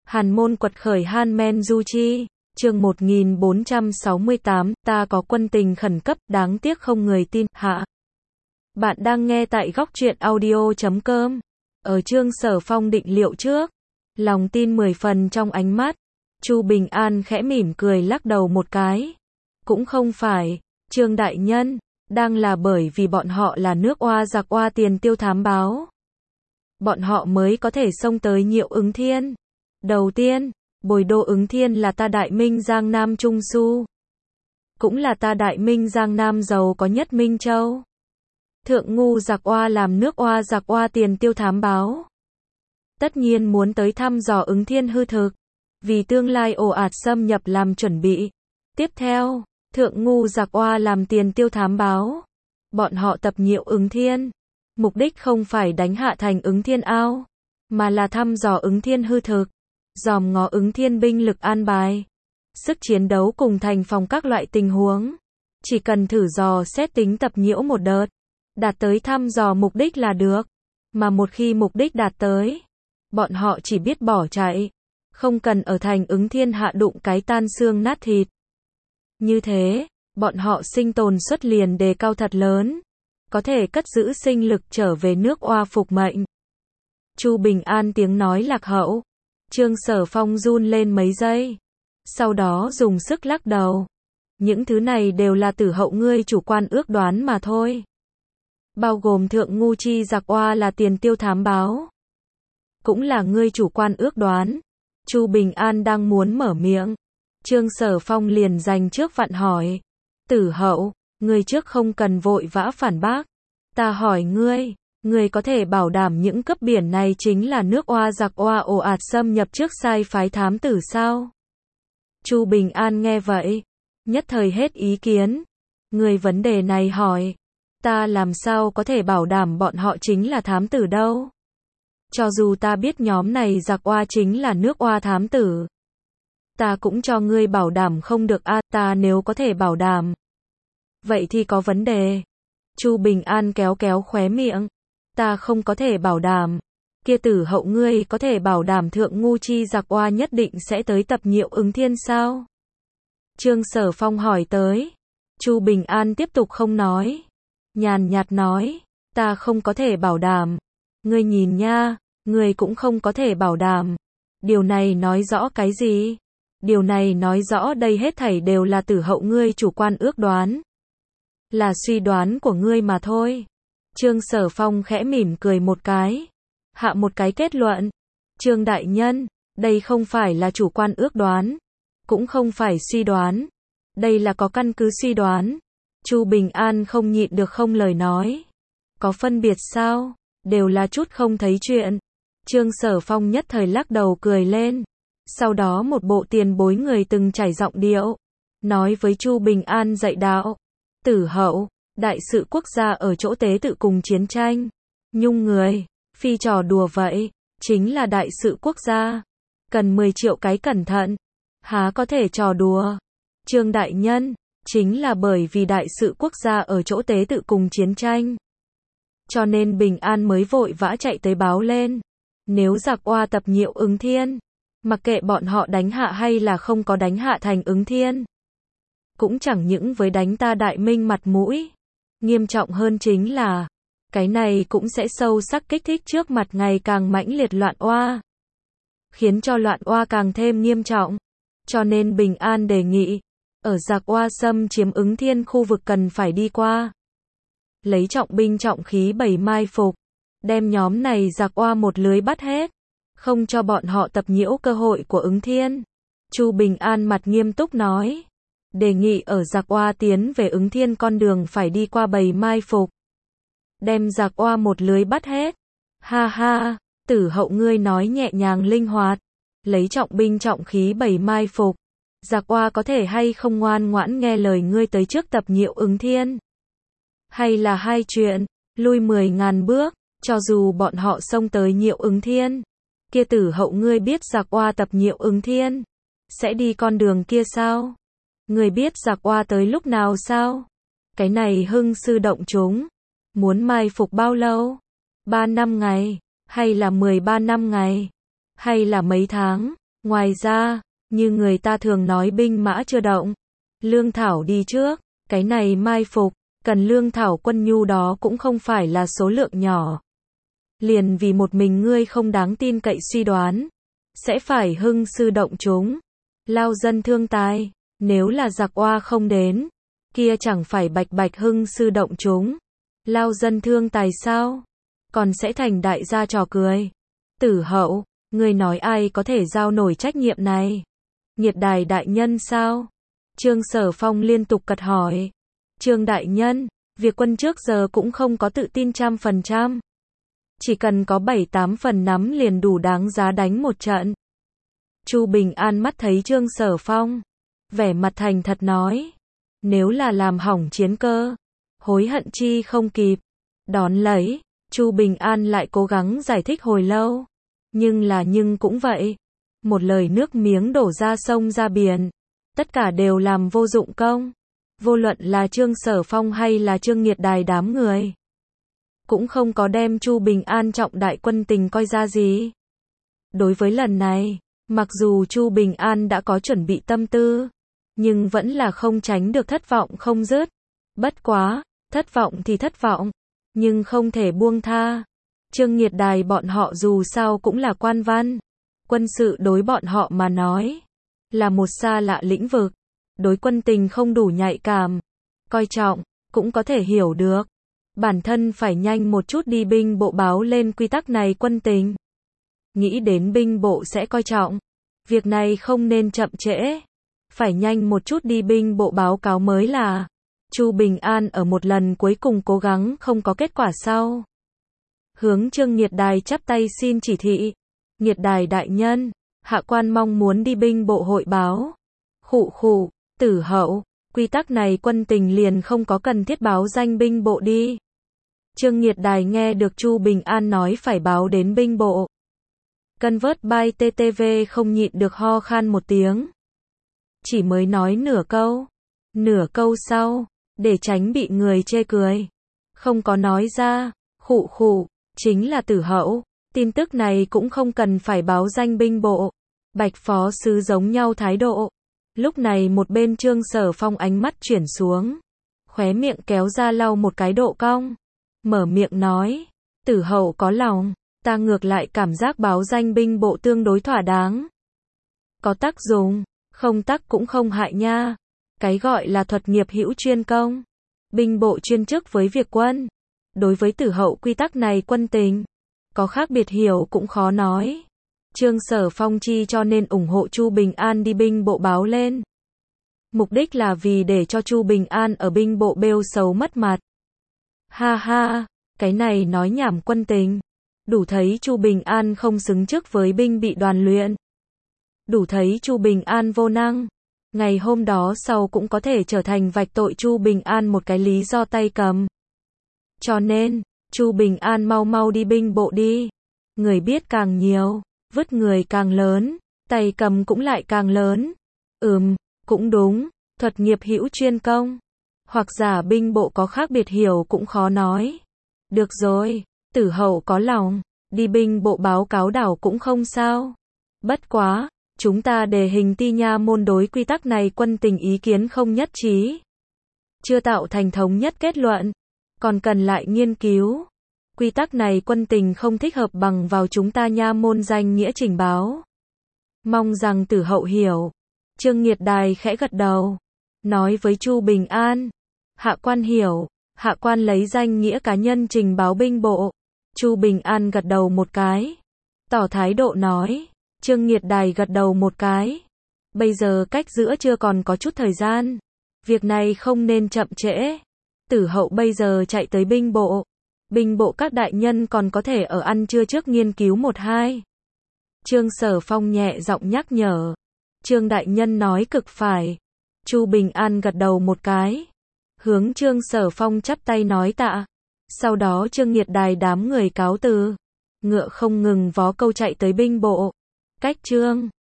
Hàn môn quật khởi Han Men Du Chi, chương 1468, ta có quân tình khẩn cấp, đáng tiếc không người tin, hạ. Bạn đang nghe tại góc truyện audio.com. Ở chương Sở Phong định liệu trước, lòng tin 10 phần trong ánh mắt. Chu Bình An khẽ mỉm cười lắc đầu một cái. Cũng không phải, Trương đại nhân, đang là bởi vì bọn họ là nước oa giặc oa tiền tiêu thám báo. Bọn họ mới có thể xông tới Nhiệu Ứng Thiên. Đầu tiên, Bồi Đô Ứng Thiên là ta Đại Minh Giang Nam Trung Su. Cũng là ta Đại Minh Giang Nam giàu có nhất Minh Châu. Thượng ngu giặc oa làm nước oa giặc oa tiền tiêu thám báo. Tất nhiên muốn tới thăm dò Ứng Thiên hư thực, vì tương lai ồ ạt xâm nhập làm chuẩn bị. Tiếp theo, thượng ngu giặc oa làm tiền tiêu thám báo. Bọn họ tập Nhiệu Ứng Thiên. Mục đích không phải đánh hạ thành Ứng Thiên ao, mà là thăm dò Ứng Thiên hư thực, dòm ngó Ứng Thiên binh lực an bài, sức chiến đấu cùng thành phòng các loại tình huống. Chỉ cần thử dò xét tính tập nhiễu một đợt, đạt tới thăm dò mục đích là được. Mà một khi mục đích đạt tới, bọn họ chỉ biết bỏ chạy, không cần ở thành Ứng Thiên hạ đụng cái tan xương nát thịt. Như thế, bọn họ sinh tồn suất liền đề cao thật lớn, có thể cất giữ sinh lực trở về nước oa phục mệnh. Chu Bình An tiếng nói lạc hậu. Trương Sở Phong run lên mấy giây, sau đó dùng sức lắc đầu. Những thứ này đều là tử hậu ngươi chủ quan ước đoán mà thôi. Bao gồm thượng ngu chi giặc oa là tiền tiêu thám báo, cũng là ngươi chủ quan ước đoán. Chu Bình An đang muốn mở miệng, Trương Sở Phong liền giành trước vặn hỏi. Tử hậu, ngươi trước không cần vội vã phản bác. Ta hỏi ngươi có thể bảo đảm những cấp biển này chính là nước oa giặc oa ồ ạt xâm nhập trước sai phái thám tử sao? Chu Bình An nghe vậy, nhất thời hết ý kiến. Ngươi vấn đề này hỏi, ta làm sao có thể bảo đảm bọn họ chính là thám tử đâu? Cho dù ta biết nhóm này giặc oa chính là nước oa thám tử, ta cũng cho ngươi bảo đảm không được a. Ta nếu có thể bảo đảm, vậy thì có vấn đề. Chu Bình An kéo kéo khóe miệng. Ta không có thể bảo đảm. Kia tử hậu ngươi có thể bảo đảm thượng ngu chi giặc oa nhất định sẽ tới tập Nhiệu Ứng Thiên sao? Trương Sở Phong hỏi tới. Chu Bình An tiếp tục không nói. Nhàn nhạt nói, ta không có thể bảo đảm. Ngươi nhìn nha, ngươi cũng không có thể bảo đảm. Điều này nói rõ cái gì? Điều này nói rõ đây hết thảy đều là tử hậu ngươi chủ quan ước đoán. Là suy đoán của ngươi mà thôi. Trương Sở Phong khẽ mỉm cười một cái, hạ một cái kết luận. Trương đại nhân, đây không phải là chủ quan ước đoán, cũng không phải suy đoán. Đây là có căn cứ suy đoán. Chu Bình An không nhịn được không lời nói. Có phân biệt sao? Đều là chút không thấy chuyện. Trương Sở Phong nhất thời lắc đầu cười lên. Sau đó một bộ tiền bối người từng trải giọng điệu, nói với Chu Bình An dạy đạo. Tử hậu, đại sự quốc gia ở chỗ tế tự cùng chiến tranh. Nhung người, phi trò đùa vậy, chính là đại sự quốc gia. Cần 10 triệu cái cẩn thận. Há có thể trò đùa. Trương đại nhân, chính là bởi vì đại sự quốc gia ở chỗ tế tự cùng chiến tranh, cho nên Bình An mới vội vã chạy tới báo lên. Nếu giặc oa tập Nhiệu Ứng Thiên, mặc kệ bọn họ đánh hạ hay là không có đánh hạ thành Ứng Thiên, cũng chẳng những với đánh ta Đại Minh mặt mũi. Nghiêm trọng hơn chính là, cái này cũng sẽ sâu sắc kích thích trước mặt ngày càng mãnh liệt loạn oa, khiến cho loạn oa càng thêm nghiêm trọng. Cho nên Bình An đề nghị, ở giặc oa xâm chiếm Ứng Thiên khu vực cần phải đi qua, lấy trọng binh trọng khí bày mai phục, đem nhóm này giặc oa một lưới bắt hết, không cho bọn họ tập nhiễu cơ hội của Ứng Thiên. Chu Bình An mặt nghiêm túc nói, đề nghị ở giặc oa tiến về Ứng Thiên con đường phải đi qua bầy mai phục, đem giặc oa một lưới bắt hết. Ha ha, tử hậu ngươi nói nhẹ nhàng linh hoạt, lấy trọng binh trọng khí bầy mai phục, giặc oa có thể hay không ngoan ngoãn nghe lời ngươi tới trước tập Nhiệu Ứng Thiên? Hay là hai chuyện, lui 10.000 bước, cho dù bọn họ xông tới Nhiệu Ứng Thiên, kia tử hậu ngươi biết giặc oa tập Nhiệu Ứng Thiên sẽ đi con đường kia sao? Ngươi biết giặc oa tới lúc nào sao? Cái này hưng sư động chúng, muốn mai phục bao lâu? 3 năm ngày, hay là 13 năm ngày, hay là mấy tháng? Ngoài ra, như người ta thường nói binh mã chưa động, lương thảo đi trước, cái này mai phục, cần lương thảo quân nhu đó cũng không phải là số lượng nhỏ. Liền vì một mình ngươi không đáng tin cậy suy đoán, sẽ phải hưng sư động chúng, lao dân thương tài, nếu là giặc oa không đến, kia chẳng phải bạch bạch hưng sư động chúng, lao dân thương tài sao, còn sẽ thành đại gia trò cười. Tử Hậu, ngươi nói ai có thể giao nổi trách nhiệm này? Nhiệt Đài đại nhân sao? Trương Sở Phong liên tục cật hỏi. Trương đại nhân, việc quân trước giờ cũng không có tự tin 100%. Chỉ cần có 7-8 phần nắm liền đủ đáng giá đánh một trận. Chu Bình An mắt thấy Trương Sở Phong, vẻ mặt thành thật nói. Nếu là làm hỏng chiến cơ, hối hận chi không kịp. Đón lấy, Chu Bình An lại cố gắng giải thích hồi lâu. Nhưng cũng vậy. Một lời nước miếng đổ ra sông ra biển. Tất cả đều làm vô dụng công. Vô luận là Trương Sở Phong hay là Trương Nhiệt Đài đám người, cũng không có đem Chu Bình An trọng đại quân tình coi ra gì. Đối với lần này, mặc dù Chu Bình An đã có chuẩn bị tâm tư, nhưng vẫn là không tránh được thất vọng không dứt. Bất quá, thất vọng thì thất vọng, nhưng không thể buông tha. Trương Nhiệt Đài bọn họ dù sao cũng là quan văn. Quân sự đối bọn họ mà nói, là một xa lạ lĩnh vực. Đối quân tình không đủ nhạy cảm, coi trọng, cũng có thể hiểu được. Bản thân phải nhanh một chút đi binh bộ báo lên quy tắc này quân tình. Nghĩ đến binh bộ sẽ coi trọng. Việc này không nên chậm trễ. Phải nhanh một chút đi binh bộ báo cáo mới là. Chu Bình An ở một lần cuối cùng cố gắng không có kết quả sau. Hướng Trương Nhiệt Đài chắp tay xin chỉ thị. Nhiệt Đài đại nhân, hạ quan mong muốn đi binh bộ hội báo. Khụ khụ, Tử Hậu, quy tắc này quân tình liền không có cần thiết báo danh binh bộ đi. Trương Nhiệt Đài nghe được Chu Bình An nói phải báo đến binh bộ. Convert by TTV không nhịn được ho khan một tiếng. Chỉ mới nói nửa câu sau, để tránh bị người chê cười. Không có nói ra, khụ khụ, chính là Tử Hậu, tin tức này cũng không cần phải báo danh binh bộ. Bạch phó sứ giống nhau thái độ. Lúc này một bên Trương Sở Phong ánh mắt chuyển xuống, khóe miệng kéo ra lau một cái độ cong, mở miệng nói, Tử Hậu có lòng, ta ngược lại cảm giác báo danh binh bộ tương đối thỏa đáng. Có tác dụng, không tác cũng không hại nha. Cái gọi là thuật nghiệp hữu chuyên công, binh bộ chuyên chức với việc quân. Đối với Tử Hậu quy tắc này quân tình, có khác biệt hiểu cũng khó nói. Trương Sở Phong chi cho nên ủng hộ Chu Bình An đi binh bộ báo lên. Mục đích là vì để cho Chu Bình An ở binh bộ bêu xấu mất mặt. Ha ha, cái này nói nhảm quân tình. Đủ thấy Chu Bình An không xứng chức với binh bị đoàn luyện. Đủ thấy Chu Bình An vô năng. Ngày hôm đó sau cũng có thể trở thành vạch tội Chu Bình An một cái lý do tay cầm. Cho nên, Chu Bình An mau mau đi binh bộ đi. Người biết càng nhiều, vứt người càng lớn, tay cầm cũng lại càng lớn. Cũng đúng, thuật nghiệp hữu chuyên công. Hoặc giả binh bộ có khác biệt hiểu cũng khó nói. Được rồi, Tử Hậu có lòng, đi binh bộ báo cáo đảo cũng không sao. Bất quá, chúng ta đề hình ti nha môn đối quy tắc này quân tình ý kiến không nhất trí. Chưa tạo thành thống nhất kết luận, còn cần lại nghiên cứu. Quy tắc này quân tình không thích hợp bằng vào chúng ta nha môn danh nghĩa trình báo. Mong rằng Tử Hậu hiểu. Trương Nhiệt Đài khẽ gật đầu, nói với Chu Bình An, hạ quan hiểu, hạ quan lấy danh nghĩa cá nhân trình báo binh bộ. Chu Bình An gật đầu một cái, tỏ thái độ nói. Trương Nhiệt Đài gật đầu một cái. Bây giờ cách giữa trưa còn có chút thời gian, việc này không nên chậm trễ. Tử Hậu bây giờ chạy tới binh bộ. Binh bộ các đại nhân còn có thể ở ăn trưa trước nghiên cứu 1-2. Trương Sở Phong nhẹ giọng nhắc nhở. Trương đại nhân nói cực phải. Chu Bình An gật đầu một cái, hướng Trương Sở Phong chắp tay nói tạ. Sau đó Trương Nhiệt Đài đám người cáo từ, ngựa không ngừng vó câu chạy tới binh bộ. Cách Trương